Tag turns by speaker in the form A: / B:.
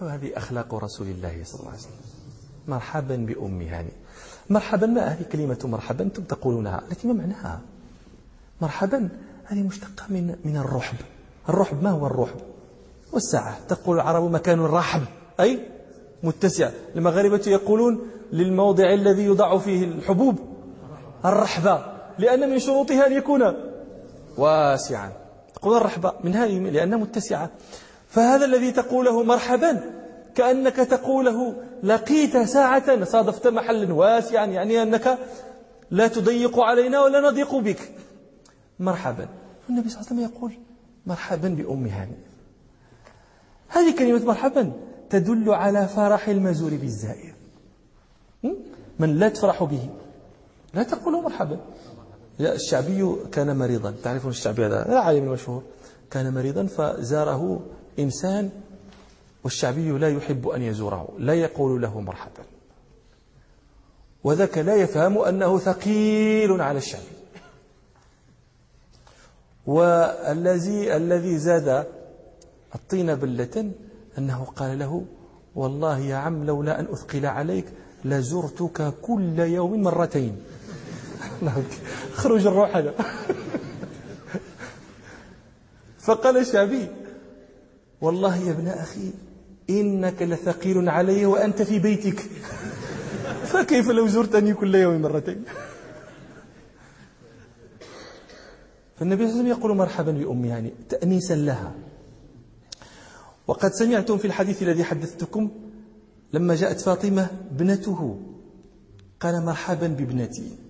A: هذه أخلاق رسول الله صلى الله عليه وسلم. مرحبا بأم هاني. مرحبا، ما هذه كلمة مرحبا أنتم تقولونها، لكن ما معناها؟ مرحبا هذه مشتقة من الرحب. الرحب ما هو الرحب؟ والسعة. تقول العرب مكان رحب أي متسع. المغاربة يقولون للموضع الذي يضع فيه الحبوب الرحبة، لأن من شروطها أن يكون واسعا. تقول الرحبة من هذه لأنها متسعة. فهذا الذي تقوله مرحبا كأنك تقوله لقيت ساعة، صادفت محلا واسعا، يعني أنك لا تضيق علينا ولا نضيق بك. مرحبا. النبي صلى الله عليه وسلم يقول مرحبا بأم هاني. هذه كلمة مرحبا تدل على فرح المزور بالزائر. من لا تفرح به لا تقول مرحبا. الشعبي كان مريضا، تعرفون الشعبي هذا العالم المشهور، كان مريضا فزاره إنسان والشعبي لا يحب أن يزوره، لا يقول له مرحبا، وذاك لا يفهم أنه ثقيل على الشعبي. والذي زاد الطين بلة أنه قال له والله يا عم لولا أن أثقل عليك لزرتك كل يوم مرتين. خرج الروح هذا. فقال الشعبي والله يا ابن أخي إنك لثقيل علي وأنت في بيتك، فكيف لو زرتني كل يوم مرتين؟ فالنبي صلى الله عليه وسلم يقول مرحبا بأمي يعني تأنيسا لها. وقد سمعتم في الحديث الذي حدثتكم لما جاءت فاطمة ابنته قال مرحبا بابنتي.